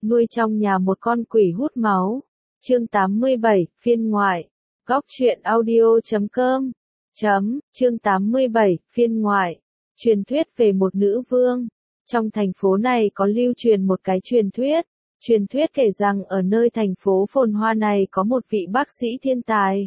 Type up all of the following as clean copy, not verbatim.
nuôi trong nhà một con quỷ hút máu. Chương 87, phiên ngoại. Góc truyện audio.com. Chương 87, phiên ngoại. Truyền thuyết về một nữ vương. Trong thành phố này có lưu truyền một cái truyền thuyết. Truyền thuyết kể rằng ở nơi thành phố phồn hoa này có một vị bác sĩ thiên tài.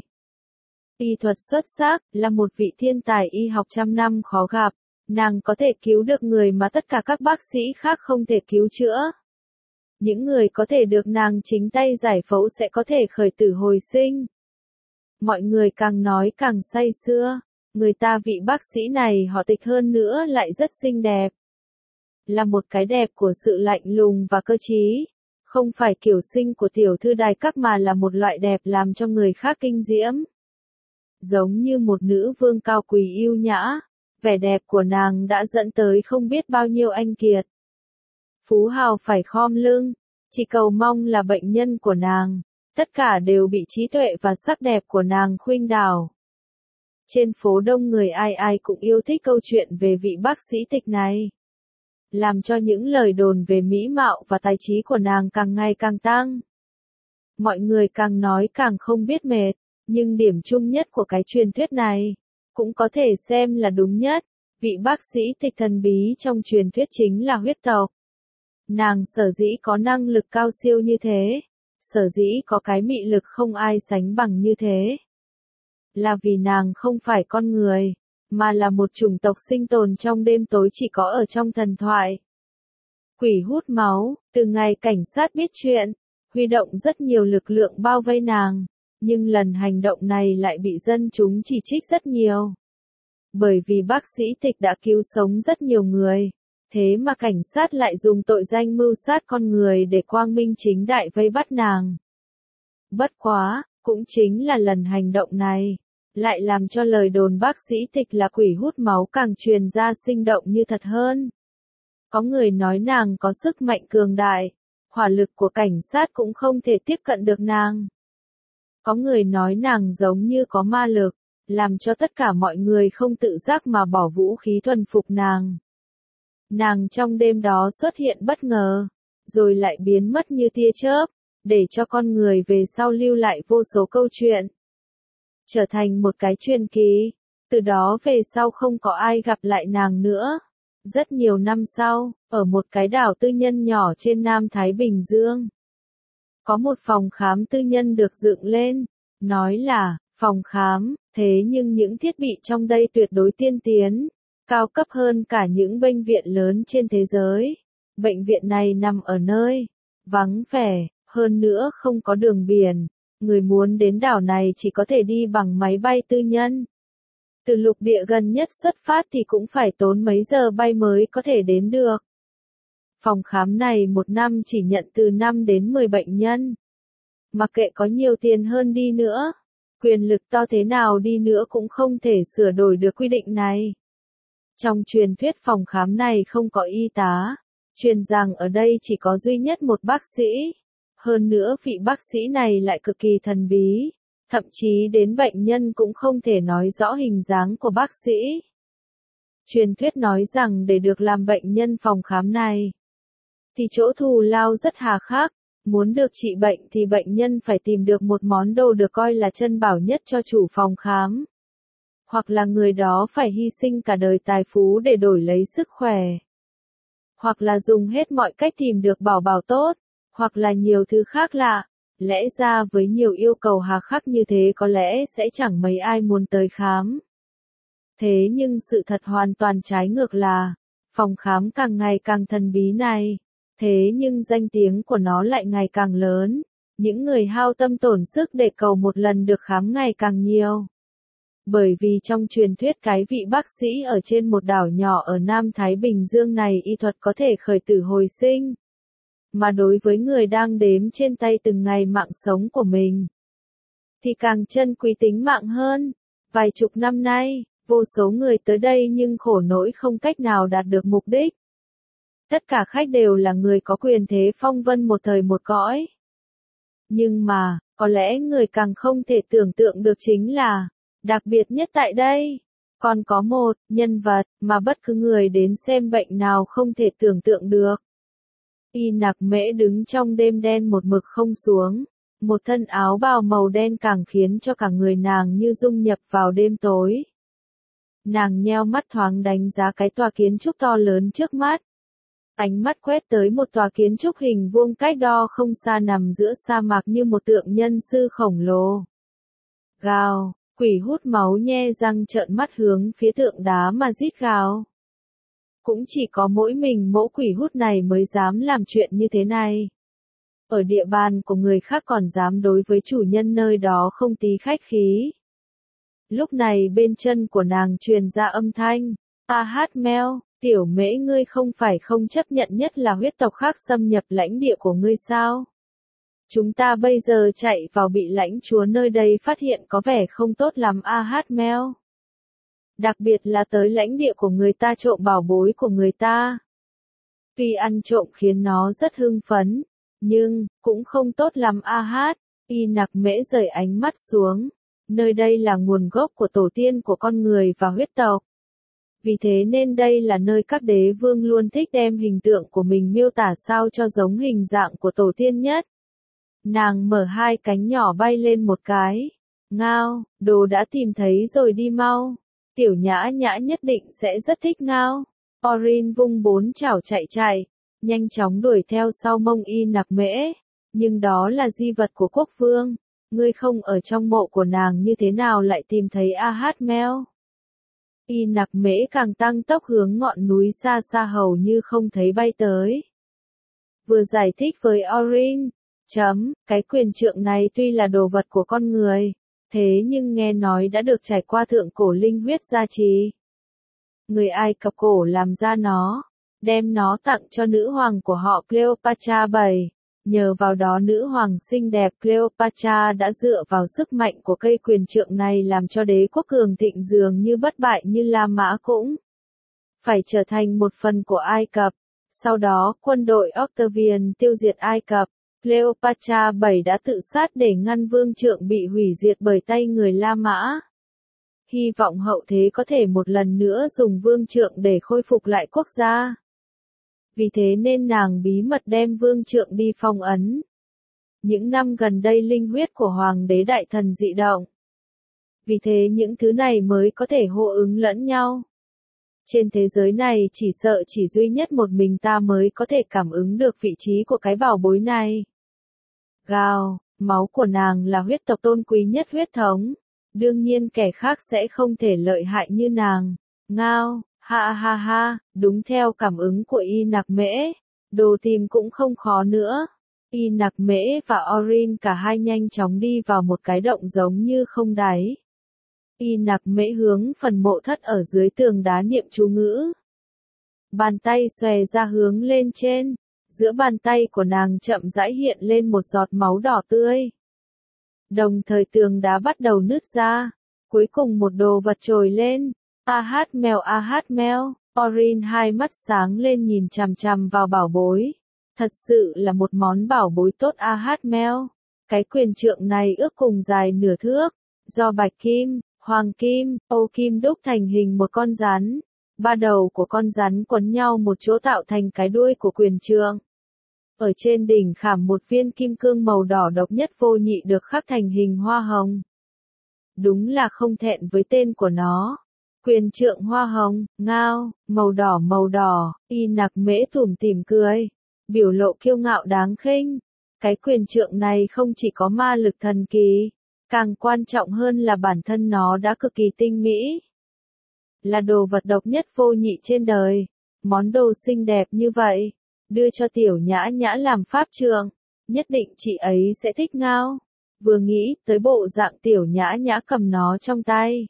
Y thuật xuất sắc, là một vị thiên tài y học trăm năm khó gặp. Nàng có thể cứu được người mà tất cả các bác sĩ khác không thể cứu chữa. Những người có thể được nàng chính tay giải phẫu sẽ có thể khởi tử hồi sinh. Mọi người càng nói càng say sưa. Người ta vị bác sĩ này họ Tịch hơn nữa lại rất xinh đẹp. Là một cái đẹp của sự lạnh lùng và cơ trí. Không phải kiểu xinh của tiểu thư đài các mà là một loại đẹp làm cho người khác kinh diễm. Giống như một nữ vương cao quý yêu nhã. Vẻ đẹp của nàng đã dẫn tới không biết bao nhiêu anh kiệt. Phú hào phải khom lưng, chỉ cầu mong là bệnh nhân của nàng, tất cả đều bị trí tuệ và sắc đẹp của nàng khuynh đảo. Trên phố đông người ai ai cũng yêu thích câu chuyện về vị bác sĩ Tịch này. Làm cho những lời đồn về mỹ mạo và tài trí của nàng càng ngày càng tăng. Mọi người càng nói càng không biết mệt, nhưng điểm chung nhất của cái truyền thuyết này, cũng có thể xem là đúng nhất. Vị bác sĩ Tịch thần bí trong truyền thuyết chính là huyết tộc. Nàng sở dĩ có năng lực cao siêu như thế, sở dĩ có cái mị lực không ai sánh bằng như thế. Là vì nàng không phải con người, mà là một chủng tộc sinh tồn trong đêm tối chỉ có ở trong thần thoại. Quỷ hút máu, từ ngày cảnh sát biết chuyện, huy động rất nhiều lực lượng bao vây nàng, nhưng lần hành động này lại bị dân chúng chỉ trích rất nhiều. Bởi vì bác sĩ Tịch đã cứu sống rất nhiều người. Thế mà cảnh sát lại dùng tội danh mưu sát con người để quang minh chính đại vây bắt nàng. Bất quá, cũng chính là lần hành động này, lại làm cho lời đồn bác sĩ Tịch là quỷ hút máu càng truyền ra sinh động như thật hơn. Có người nói nàng có sức mạnh cường đại, hỏa lực của cảnh sát cũng không thể tiếp cận được nàng. Có người nói nàng giống như có ma lực, làm cho tất cả mọi người không tự giác mà bỏ vũ khí thuần phục nàng. Nàng trong đêm đó xuất hiện bất ngờ, rồi lại biến mất như tia chớp, để cho con người về sau lưu lại vô số câu chuyện. Trở thành một cái truyền kỳ, từ đó về sau không có ai gặp lại nàng nữa. Rất nhiều năm sau, ở một cái đảo tư nhân nhỏ trên Nam Thái Bình Dương, có một phòng khám tư nhân được dựng lên, nói là phòng khám, thế nhưng những thiết bị trong đây tuyệt đối tiên tiến. Cao cấp hơn cả những bệnh viện lớn trên thế giới. Bệnh viện này nằm ở nơi vắng vẻ, hơn nữa không có đường biển. Người muốn đến đảo này chỉ có thể đi bằng máy bay tư nhân. Từ lục địa gần nhất xuất phát thì cũng phải tốn mấy giờ bay mới có thể đến được. Phòng khám này một năm chỉ nhận từ 5 đến 10 bệnh nhân. Mặc kệ có nhiều tiền hơn đi nữa, quyền lực to thế nào đi nữa cũng không thể sửa đổi được quy định này. Trong truyền thuyết phòng khám này không có y tá, truyền rằng ở đây chỉ có duy nhất một bác sĩ. Hơn nữa vị bác sĩ này lại cực kỳ thần bí, thậm chí đến bệnh nhân cũng không thể nói rõ hình dáng của bác sĩ. Truyền thuyết nói rằng để được làm bệnh nhân phòng khám này, thì chỗ thù lao rất hà khắc, muốn được trị bệnh thì bệnh nhân phải tìm được một món đồ được coi là chân bảo nhất cho chủ phòng khám. Hoặc là người đó phải hy sinh cả đời tài phú để đổi lấy sức khỏe. Hoặc là dùng hết mọi cách tìm được bảo bảo tốt, hoặc là nhiều thứ khác lạ. Lẽ ra với nhiều yêu cầu hà khắc như thế có lẽ sẽ chẳng mấy ai muốn tới khám. Thế nhưng sự thật hoàn toàn trái ngược là, phòng khám càng ngày càng thần bí này, thế nhưng danh tiếng của nó lại ngày càng lớn. Những người hao tâm tổn sức để cầu một lần được khám ngày càng nhiều. Bởi vì trong truyền thuyết cái vị bác sĩ ở trên một đảo nhỏ ở Nam Thái Bình Dương này y thuật có thể khởi tử hồi sinh. Mà đối với người đang đếm trên tay từng ngày mạng sống của mình, thì càng trân quý tính mạng hơn. Vài chục năm nay, vô số người tới đây nhưng khổ nỗi không cách nào đạt được mục đích. Tất cả khách đều là người có quyền thế phong vân một thời một cõi. Nhưng mà, có lẽ người càng không thể tưởng tượng được chính là, đặc biệt nhất tại đây, còn có một nhân vật mà bất cứ người đến xem bệnh nào không thể tưởng tượng được. Y Nặc Mễ đứng trong đêm đen một mực không xuống. Một thân áo bào màu đen càng khiến cho cả người nàng như dung nhập vào đêm tối. Nàng nheo mắt thoáng đánh giá cái tòa kiến trúc to lớn trước mắt. Ánh mắt quét tới một tòa kiến trúc hình vuông cách đó không xa nằm giữa sa mạc như một tượng nhân sư khổng lồ. Gào, quỷ hút máu nhe răng trợn mắt hướng phía tượng đá mà rít gào. Cũng chỉ có mỗi mình mẫu quỷ hút này mới dám làm chuyện như thế này. Ở địa bàn của người khác còn dám đối với chủ nhân nơi đó không tí khách khí. Lúc này bên chân của nàng truyền ra âm thanh, hát meo, tiểu mễ ngươi không phải không chấp nhận nhất là huyết tộc khác xâm nhập lãnh địa của ngươi sao? Chúng ta bây giờ chạy vào bị lãnh chúa nơi đây phát hiện có vẻ không tốt lắm hát meo. Đặc biệt là tới lãnh địa của người ta trộm bảo bối của người ta. Tuy ăn trộm khiến nó rất hưng phấn, nhưng cũng không tốt lắm hát. Y Nặc Mễ rời ánh mắt xuống. Nơi đây là nguồn gốc của tổ tiên của con người và huyết tộc. Vì thế nên đây là nơi các đế vương luôn thích đem hình tượng của mình miêu tả sao cho giống hình dạng của tổ tiên nhất. Nàng mở hai cánh nhỏ bay lên một cái. Ngao, đồ đã tìm thấy rồi đi mau. Tiểu Nhã Nhã nhất định sẽ rất thích Ngao. Orin vung bốn chảo chạy, nhanh chóng đuổi theo sau mông Y Nặc Mễ. Nhưng đó là di vật của quốc vương. Ngươi không ở trong mộ của nàng như thế nào lại tìm thấy hát meo. Y Nặc Mễ càng tăng tốc hướng ngọn núi xa xa hầu như không thấy bay tới. Vừa giải thích với Orin, cái quyền trượng này tuy là đồ vật của con người, thế nhưng nghe nói đã được trải qua thượng cổ linh huyết gia trì. Người Ai Cập cổ làm ra nó, đem nó tặng cho nữ hoàng của họ Cleopatra 7. Nhờ vào đó nữ hoàng xinh đẹp Cleopatra đã dựa vào sức mạnh của cây quyền trượng này làm cho đế quốc cường thịnh dường như bất bại như La Mã cũng phải trở thành một phần của Ai Cập. Sau đó quân đội Octavian tiêu diệt Ai Cập, Cleopatra 7 đã tự sát để ngăn vương trượng bị hủy diệt bởi tay người La Mã. Hy vọng hậu thế có thể một lần nữa dùng vương trượng để khôi phục lại quốc gia. Vì thế nên nàng bí mật đem vương trượng đi phong ấn. Những năm gần đây linh huyết của hoàng đế đại thần dị động. Vì thế những thứ này mới có thể hô ứng lẫn nhau. Trên thế giới này chỉ sợ chỉ duy nhất một mình ta mới có thể cảm ứng được vị trí của cái bảo bối này. Gào, máu của nàng là huyết tộc tôn quý nhất huyết thống. Đương nhiên kẻ khác sẽ không thể lợi hại như nàng. Ngao. Ha ha ha, đúng theo cảm ứng của Y Nặc Mễ, đồ tìm cũng không khó nữa. Y Nặc Mễ và Orin cả hai nhanh chóng đi vào một cái động giống như không đáy. Y Nặc Mễ hướng phần mộ thất ở dưới tường đá niệm chú ngữ. Bàn tay xòe ra hướng lên trên, giữa bàn tay của nàng chậm rãi hiện lên một giọt máu đỏ tươi. Đồng thời tường đá bắt đầu nứt ra, cuối cùng một đồ vật trồi lên. Hát meo, Orin hai mắt sáng lên nhìn chằm chằm vào bảo bối. Thật sự là một món bảo bối tốt hát meo. Cái quyền trượng này ước cùng dài nửa thước, do bạch kim, hoàng kim, ô kim đúc thành hình một con rắn. Ba đầu của con rắn quấn nhau một chỗ tạo thành cái đuôi của quyền trượng. Ở trên đỉnh khảm một viên kim cương màu đỏ độc nhất vô nhị được khắc thành hình hoa hồng. Đúng là không thẹn với tên của nó. Quyền trượng hoa hồng, ngao, màu đỏ, Y Nặc Mễ tủm tỉm cười, biểu lộ kiêu ngạo đáng khinh. Cái quyền trượng này không chỉ có ma lực thần kỳ, càng quan trọng hơn là bản thân nó đã cực kỳ tinh mỹ. Là đồ vật độc nhất vô nhị trên đời, món đồ xinh đẹp như vậy, đưa cho Tiểu Nhã Nhã làm pháp trượng, nhất định chị ấy sẽ thích Ngao. Vừa nghĩ tới bộ dạng Tiểu Nhã Nhã cầm nó trong tay.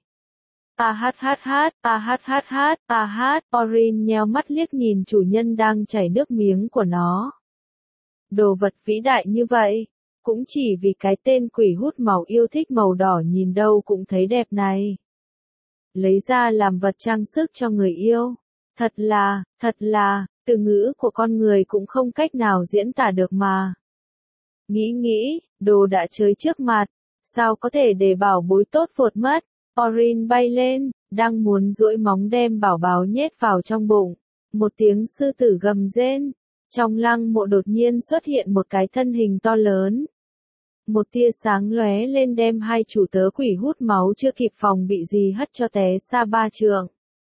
Orin nheo mắt liếc nhìn chủ nhân đang chảy nước miếng của nó. Đồ vật vĩ đại như vậy, cũng chỉ vì cái tên quỷ hút màu yêu thích màu đỏ nhìn đâu cũng thấy đẹp này. Lấy ra làm vật trang sức cho người yêu. Thật là, từ ngữ của con người cũng không cách nào diễn tả được mà. Nghĩ, đồ đã chơi trước mặt, sao có thể để bảo bối tốt vụt mất. Orin bay lên, đang muốn duỗi móng đem bảo bối nhét vào trong bụng. Một tiếng sư tử gầm rên, Trong lăng mộ đột nhiên xuất hiện một cái thân hình to lớn. Một tia sáng lóe lên đem hai chủ tớ quỷ hút máu chưa kịp phòng bị gì hất cho té xa 3 trượng.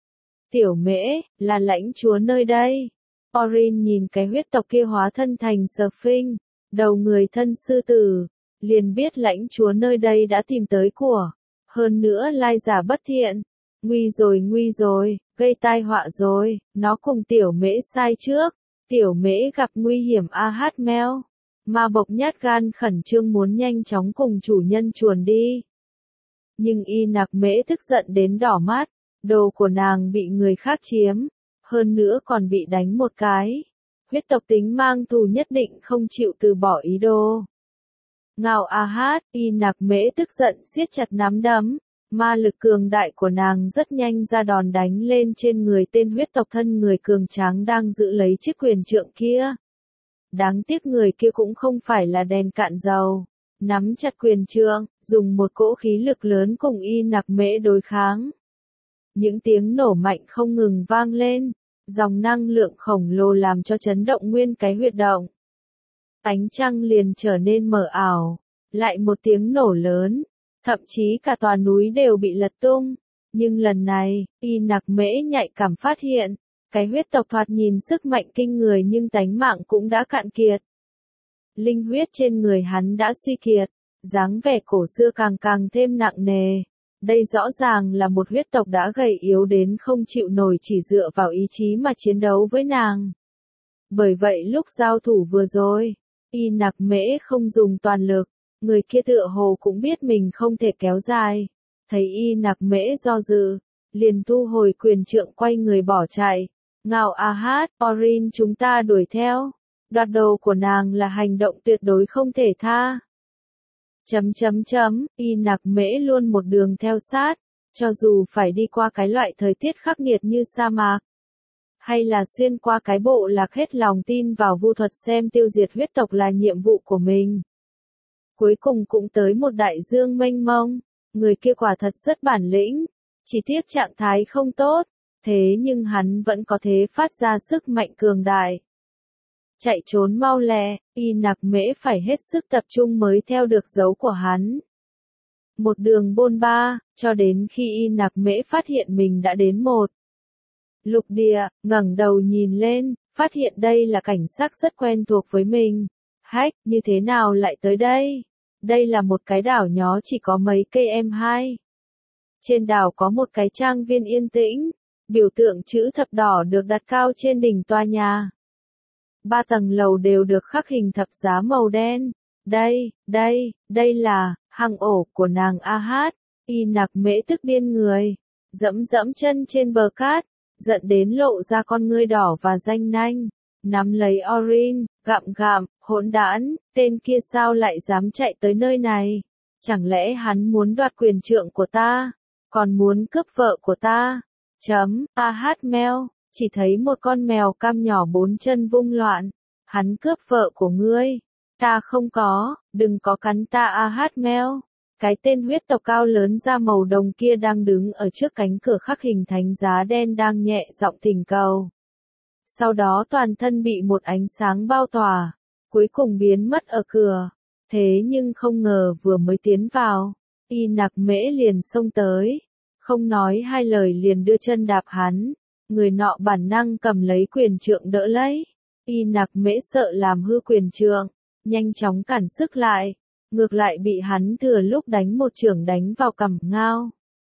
Tiểu Mễ, là lãnh chúa nơi đây. Orin nhìn cái huyết tộc kia hóa thân thành Sphinx, đầu người thân sư tử, liền biết lãnh chúa nơi đây đã tìm tới của. Hơn nữa lai giả bất thiện. Nguy rồi, gây tai họa rồi, nó cùng Tiểu Mễ sai trước. Tiểu Mễ gặp nguy hiểm mèo. Ma bộc nhát gan khẩn trương muốn nhanh chóng cùng chủ nhân chuồn đi. Nhưng Y Nặc Mễ tức giận đến đỏ mắt, đồ của nàng bị người khác chiếm, hơn nữa còn bị đánh một cái. Huyết tộc tính mang thù nhất định không chịu từ bỏ ý đồ. Ngao Y Nặc Mễ tức giận siết chặt nắm đấm, ma lực cường đại của nàng rất nhanh ra đòn đánh lên trên người tên huyết tộc thân người cường tráng đang giữ lấy chiếc quyền trượng kia. Đáng tiếc người kia cũng không phải là đèn cạn dầu, nắm chặt quyền trượng, dùng một cỗ khí lực lớn cùng Y Nặc Mễ đối kháng. Những tiếng nổ mạnh không ngừng vang lên, dòng năng lượng khổng lồ làm cho chấn động nguyên cái huyệt động. Ánh trăng liền trở nên mờ ảo, lại một tiếng nổ lớn, thậm chí cả tòa núi đều bị lật tung. Nhưng lần này, Y Nặc Mễ nhạy cảm phát hiện, cái huyết tộc thoạt nhìn sức mạnh kinh người nhưng tánh mạng cũng đã cạn kiệt. Linh huyết trên người hắn đã suy kiệt, dáng vẻ cổ xưa càng thêm nặng nề. Đây rõ ràng là một huyết tộc đã gầy yếu đến không chịu nổi chỉ dựa vào ý chí mà chiến đấu với nàng. Bởi vậy lúc giao thủ vừa rồi, Y Nặc Mễ không dùng toàn lực, người kia tựa hồ cũng biết mình không thể kéo dài. Thấy Y Nặc Mễ do dự, liền thu hồi quyền trượng quay người bỏ chạy. Ngao Orin chúng ta đuổi theo. Đoạt đồ của nàng là hành động tuyệt đối không thể tha. Y Nặc Mễ luôn một đường theo sát, cho dù phải đi qua cái loại thời tiết khắc nghiệt như sa mạc, hay là xuyên qua cái bộ lạc hết lòng tin vào vu thuật xem tiêu diệt huyết tộc là nhiệm vụ của mình. Cuối cùng cũng tới một đại dương mênh mông, người kia quả thật rất bản lĩnh, chỉ tiếc trạng thái không tốt, thế nhưng hắn vẫn có thể phát ra sức mạnh cường đại. Chạy trốn mau lẹ, Y Nặc Mễ phải hết sức tập trung mới theo được dấu của hắn. Một đường bôn ba, cho đến khi Y Nặc Mễ phát hiện mình đã đến một lục địa, ngẩng đầu nhìn lên, phát hiện đây là cảnh sắc rất quen thuộc với mình. Hách, như thế nào lại tới đây? Đây là một cái đảo nhỏ chỉ có mấy cây em2. Trên đảo có một cái trang viên yên tĩnh, biểu tượng chữ thập đỏ được đặt cao trên đỉnh tòa nhà. 3 tầng lầu đều được khắc hình thập giá màu đen. Đây là hang ổ của nàng Y Nặc Mễ tức điên người, dẫm chân trên bờ cát, giận đến lộ ra con ngươi đỏ và ranh nanh, nắm lấy Orin, gặm, hỗn đản, tên kia sao lại dám chạy tới nơi này? Chẳng lẽ hắn muốn đoạt quyền trượng của ta, còn muốn cướp vợ của ta? Mèo, chỉ thấy một con mèo cam nhỏ 4 chân vung loạn. Hắn cướp vợ của ngươi. Ta không có, đừng có cắn ta mèo. Cái tên huyết tộc cao lớn da màu đồng kia đang đứng ở trước cánh cửa khắc hình thánh giá đen đang nhẹ giọng thỉnh cầu. Sau đó toàn thân bị một ánh sáng bao tỏa, cuối cùng biến mất ở cửa. Thế nhưng không ngờ vừa mới tiến vào, Y Nặc Mễ liền xông tới, không nói hai lời liền đưa chân đạp hắn. Người nọ bản năng cầm lấy quyền trượng đỡ lấy. Y Nặc Mễ sợ làm hư quyền trượng, nhanh chóng cản sức lại, ngược lại bị hắn thừa lúc đánh một chưởng đánh vào cằm ngao.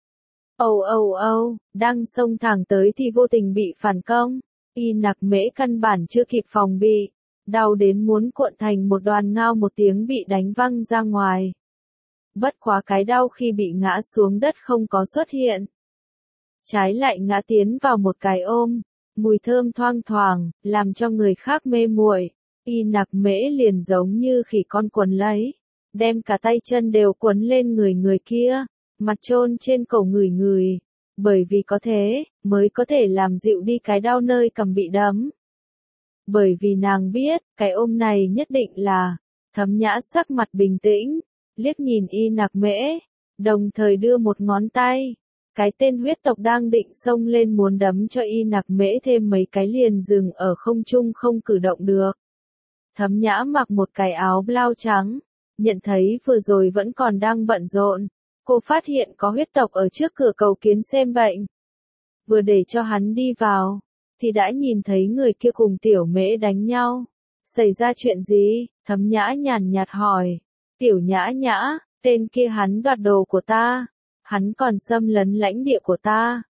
Đang xông thẳng tới thì vô tình bị phản công. Y Nặc Mễ căn bản chưa kịp phòng bị, đau đến muốn cuộn thành một đoàn ngao một tiếng bị đánh văng ra ngoài. Bất quá cái đau khi bị ngã xuống đất không có xuất hiện. Trái lại ngã tiến vào một cái ôm, mùi thơm thoang thoảng, làm cho người khác mê muội. Y Nặc Mễ liền giống như khỉ con quấn lấy, đem cả tay chân đều quấn lên người kia, mặt chôn trên cổ người. Bởi vì có thế, mới có thể làm dịu đi cái đau nơi cầm bị đấm. Bởi vì nàng biết, cái ôm này nhất định là, Thấm Nhã sắc mặt bình tĩnh, liếc nhìn Y Nặc Mễ, đồng thời đưa một ngón tay, Cái tên huyết tộc đang định xông lên muốn đấm cho Y Nặc Mễ thêm mấy cái liền dừng ở không trung không cử động được. Thấm Nhã mặc một cái áo blau trắng, nhận thấy vừa rồi vẫn còn đang bận rộn, cô phát hiện có huyết tộc ở trước cửa cầu kiến xem bệnh. Vừa để cho hắn đi vào, thì đã nhìn thấy người kia cùng Tiểu Mễ đánh nhau. Xảy ra chuyện gì? Thấm Nhã nhàn nhạt hỏi. Tiểu Nhã Nhã, tên kia hắn đoạt đồ của ta. Hắn còn xâm lấn lãnh địa của ta.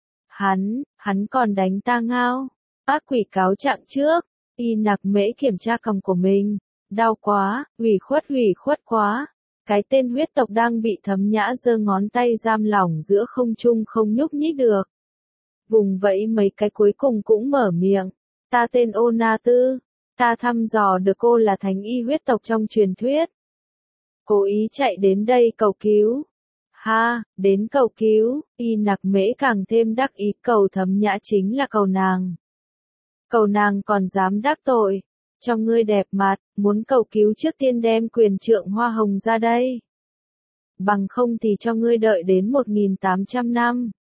Hắn còn đánh ta ngao. Ác quỷ cáo trạng trước. Y Nặc Mễ kiểm tra cằm của mình. Đau quá, ủy khuất quá. Cái tên huyết tộc đang bị Thấm Nhã giơ ngón tay giam lỏng giữa không trung không nhúc nhích được. Vùng vẫy mấy cái cuối cùng cũng mở miệng. Ta tên Ô Na Tư. Ta thăm dò được cô là thánh y huyết tộc trong truyền thuyết. Cố ý chạy đến đây cầu cứu. Ha, đến cầu cứu, Y Nặc Mễ càng thêm đắc ý, cầu Thấm Nhã chính là cầu nàng. Cầu nàng còn dám đắc tội. Cho ngươi đẹp mặt, muốn cầu cứu trước tiên đem quyền trượng hoa hồng ra đây. Bằng không thì cho ngươi đợi đến 1800 năm.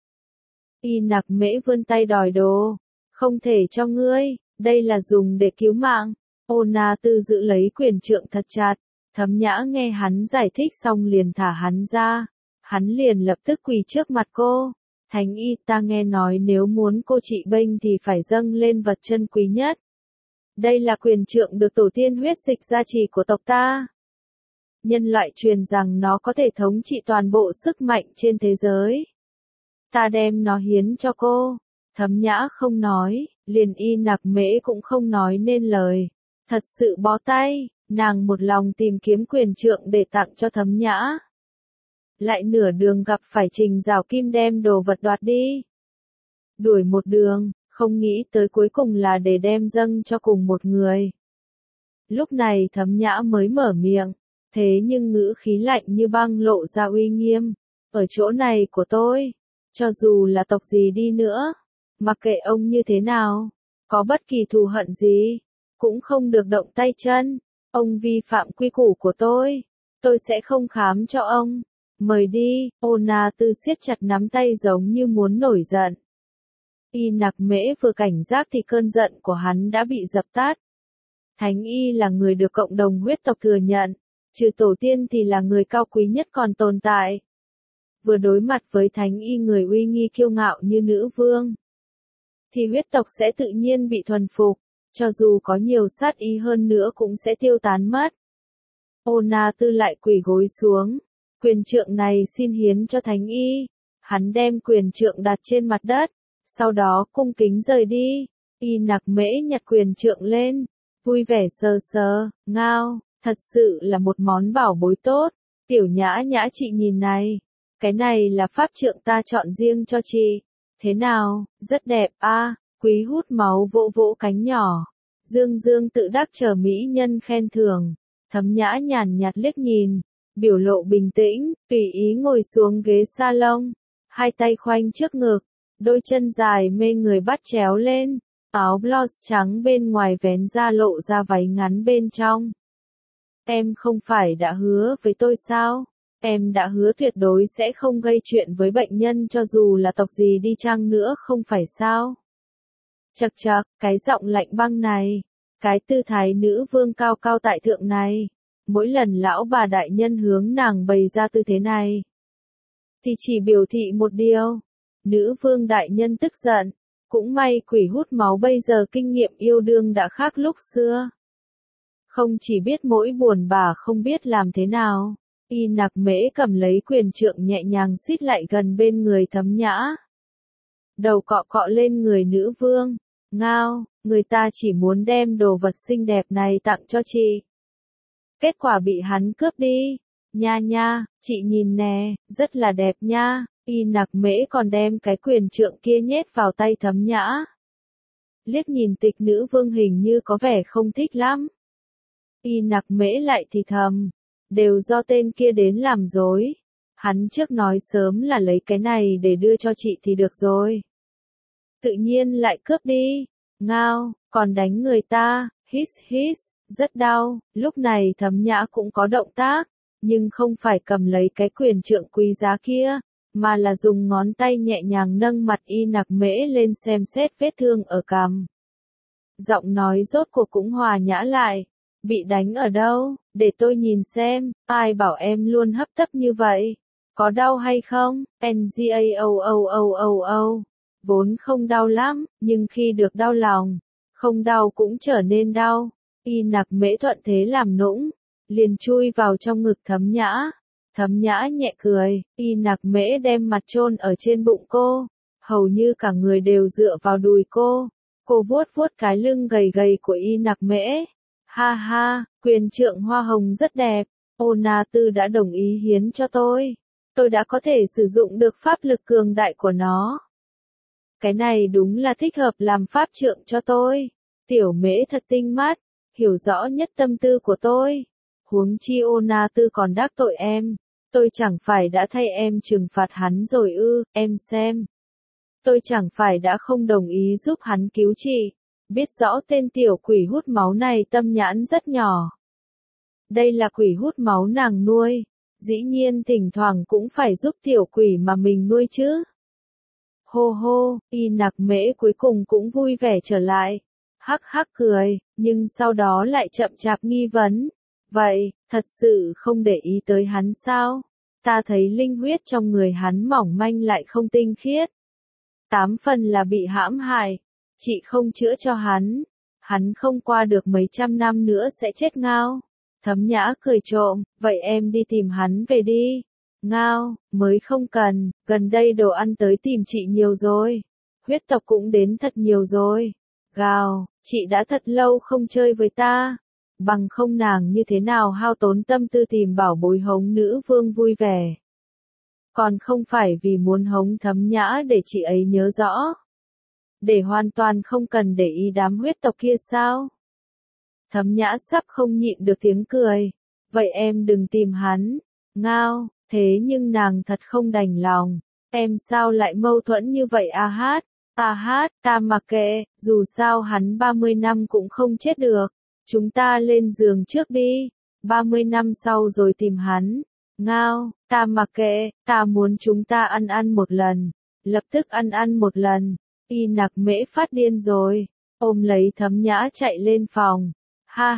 Y Nặc Mễ vươn tay đòi đồ. Không thể cho ngươi, đây là dùng để cứu mạng. Ô Na Tư giữ lấy quyền trượng thật chặt. Thấm Nhã nghe hắn giải thích xong liền thả hắn ra. Hắn liền lập tức quỳ trước mặt cô. Thánh y, ta nghe nói nếu muốn cô trị bệnh thì phải dâng lên vật chân quý nhất. Đây là quyền trượng được tổ tiên huyết dịch gia trì của tộc ta. Nhân loại truyền rằng nó có thể thống trị toàn bộ sức mạnh trên thế giới. Ta đem nó hiến cho cô. Thấm Nhã không nói, liền Y Nặc Mễ cũng không nói nên lời. Thật sự bó tay, nàng một lòng tìm kiếm quyền trượng để tặng cho Thấm Nhã. Lại nửa đường gặp phải Trình Giảo Kim đem đồ vật đoạt đi. Đuổi một đường, không nghĩ tới cuối cùng là để đem dâng cho cùng một người. Lúc này Thấm Nhã mới mở miệng, thế nhưng ngữ khí lạnh như băng lộ ra uy nghiêm. Ở chỗ này của tôi, cho dù là tộc gì đi nữa, mặc kệ ông như thế nào, có bất kỳ thù hận gì, cũng không được động tay chân. Ông vi phạm quy củ của tôi sẽ không khám cho ông. Mời đi. Ô Na Tư siết chặt nắm tay giống như muốn nổi giận. Y Nặc Mễ vừa cảnh giác thì cơn giận của hắn đã bị dập tắt. Thánh y là người được cộng đồng huyết tộc thừa nhận, trừ tổ tiên thì là người cao quý nhất còn tồn tại. Vừa đối mặt với thánh y người uy nghi kiêu ngạo như nữ vương, thì huyết tộc sẽ tự nhiên bị thuần phục, cho dù có nhiều sát ý hơn nữa cũng sẽ tiêu tán mất. Ô Na Tư lại quỳ gối xuống. Quyền trượng này xin hiến cho thánh y. Hắn đem quyền trượng đặt trên mặt đất, sau đó cung kính rời đi. Y Nặc Mễ nhặt quyền trượng lên, vui vẻ sờ sờ, ngao, thật sự là một món bảo bối tốt. Tiểu Nhã Nhã chị nhìn này, cái này là pháp trượng ta chọn riêng cho chị. Thế nào, rất đẹp a. Quý hút máu vỗ vỗ cánh nhỏ. Dương dương tự đắc chờ mỹ nhân khen thưởng. Thấm Nhã nhàn nhạt liếc nhìn. Biểu lộ bình tĩnh, tùy ý ngồi xuống ghế salon, hai tay khoanh trước ngực, đôi chân dài mê người bắt chéo lên, áo blouse trắng bên ngoài vén ra lộ ra váy ngắn bên trong. Em không phải đã hứa với tôi sao? Em đã hứa tuyệt đối sẽ không gây chuyện với bệnh nhân cho dù là tộc gì đi chăng nữa không phải sao? Chậc chậc, cái giọng lạnh băng này, cái tư thái nữ vương cao cao tại thượng này. Mỗi lần lão bà đại nhân hướng nàng bày ra tư thế này, thì chỉ biểu thị một điều. Nữ vương đại nhân tức giận. Cũng may quỷ hút máu bây giờ kinh nghiệm yêu đương đã khác lúc xưa. Không chỉ biết mỗi buồn bà không biết làm thế nào. Y Nặc Mễ cầm lấy quyền trượng nhẹ nhàng xít lại gần bên người Thấm Nhã. Đầu cọ cọ lên người nữ vương. Ngao, người ta chỉ muốn đem đồ vật xinh đẹp này tặng cho chị. Kết quả bị hắn cướp đi. Nha nha, chị nhìn nè, rất là đẹp nha. Y Nặc Mễ còn đem cái quyền trượng kia nhét vào tay Thấm Nhã. Liếc nhìn tịch nữ vương hình như có vẻ không thích lắm. Y Nặc Mễ lại thì thầm. Đều do tên kia đến làm dối. Hắn trước nói sớm là lấy cái này để đưa cho chị thì được rồi. Tự nhiên lại cướp đi. Ngao, còn đánh người ta, hít, rất đau. Lúc này Thấm Nhã cũng có động tác, nhưng không phải cầm lấy cái quyền trượng quý giá kia, mà là dùng ngón tay nhẹ nhàng nâng mặt Y Nặc Mễ lên xem xét vết thương ở cằm. Giọng nói rốt cuộc cũng hòa nhã lại. Bị đánh ở đâu, để tôi nhìn xem, ai bảo em luôn hấp tấp như vậy. Có đau hay không? Ngao. Vốn không đau lắm, nhưng khi được đau lòng, không đau cũng trở nên đau. Y Nặc Mễ thuận thế làm nũng, liền chui vào trong ngực Thấm Nhã. Thấm Nhã nhẹ cười, Y Nặc Mễ đem mặt chôn ở trên bụng cô, hầu như cả người đều dựa vào đùi cô. Cô vuốt vuốt cái lưng gầy gầy của Y Nặc Mễ. Ha ha, quyền trượng hoa hồng rất đẹp, Ô Na Tư đã đồng ý hiến cho tôi. Tôi đã có thể sử dụng được pháp lực cường đại của nó. Cái này đúng là thích hợp làm pháp trượng cho tôi. Tiểu Mễ thật tinh mắt, hiểu rõ nhất tâm tư của tôi. Huống chi Ô Na Tư còn đắc tội em. Tôi chẳng phải đã thay em trừng phạt hắn rồi ư, em xem. Tôi chẳng phải đã không đồng ý giúp hắn cứu trị. Biết rõ tên tiểu quỷ hút máu này tâm nhãn rất nhỏ. Đây là quỷ hút máu nàng nuôi. Dĩ nhiên thỉnh thoảng cũng phải giúp tiểu quỷ mà mình nuôi chứ. Hô hô, Y Nặc Mễ cuối cùng cũng vui vẻ trở lại. Hắc hắc cười, nhưng sau đó lại chậm chạp nghi vấn. Vậy, thật sự không để ý tới hắn sao? Ta thấy linh huyết trong người hắn mỏng manh lại không tinh khiết. 8 phần là bị hãm hại. Chị không chữa cho hắn không qua được mấy trăm năm nữa sẽ chết Ngao. Thấm Nhã cười trộm, vậy em đi tìm hắn về đi. Ngao, mới không cần, gần đây đồ ăn tới tìm chị nhiều rồi. Huyết tộc cũng đến thật nhiều rồi. Gào, chị đã thật lâu không chơi với ta. Bằng không nàng như thế nào hao tốn tâm tư tìm bảo bối hống nữ vương vui vẻ. Còn không phải vì muốn hống Thấm Nhã để chị ấy nhớ rõ. Để hoàn toàn không cần để ý đám huyết tộc kia sao? Thấm Nhã sắp không nhịn được tiếng cười. Vậy em đừng tìm hắn. Ngao, thế nhưng nàng thật không đành lòng. Em sao lại mâu thuẫn như vậy a hát? A hát, ta mặc kệ, dù sao hắn 30 năm cũng không chết được. Chúng ta lên giường trước đi. 30 năm sau rồi tìm hắn. Ngao, ta mặc kệ, ta muốn chúng ta ăn một lần. Lập tức ăn một lần. Y Nặc Mễ phát điên rồi. Ôm lấy Thấm Nhã chạy lên phòng. Ha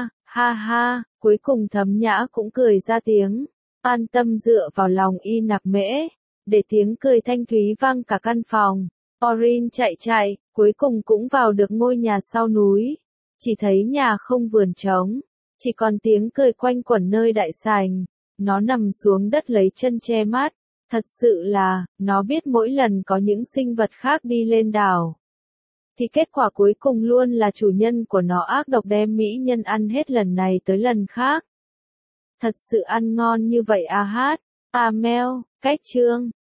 ha, cuối cùng Thấm Nhã cũng cười ra tiếng. An tâm dựa vào lòng Y Nặc Mễ. Để tiếng cười thanh thúy vang cả căn phòng. Orin chạy, cuối cùng cũng vào được ngôi nhà sau núi. Chỉ thấy nhà không vườn trống. Chỉ còn tiếng cười quanh quẩn nơi đại sảnh. Nó nằm xuống đất lấy chân che mắt. Thật sự là, nó biết mỗi lần có những sinh vật khác đi lên đảo. Thì kết quả cuối cùng luôn là chủ nhân của nó ác độc đem mỹ nhân ăn hết lần này tới lần khác. Thật sự ăn ngon như vậy a hát. Mèo, cách chương.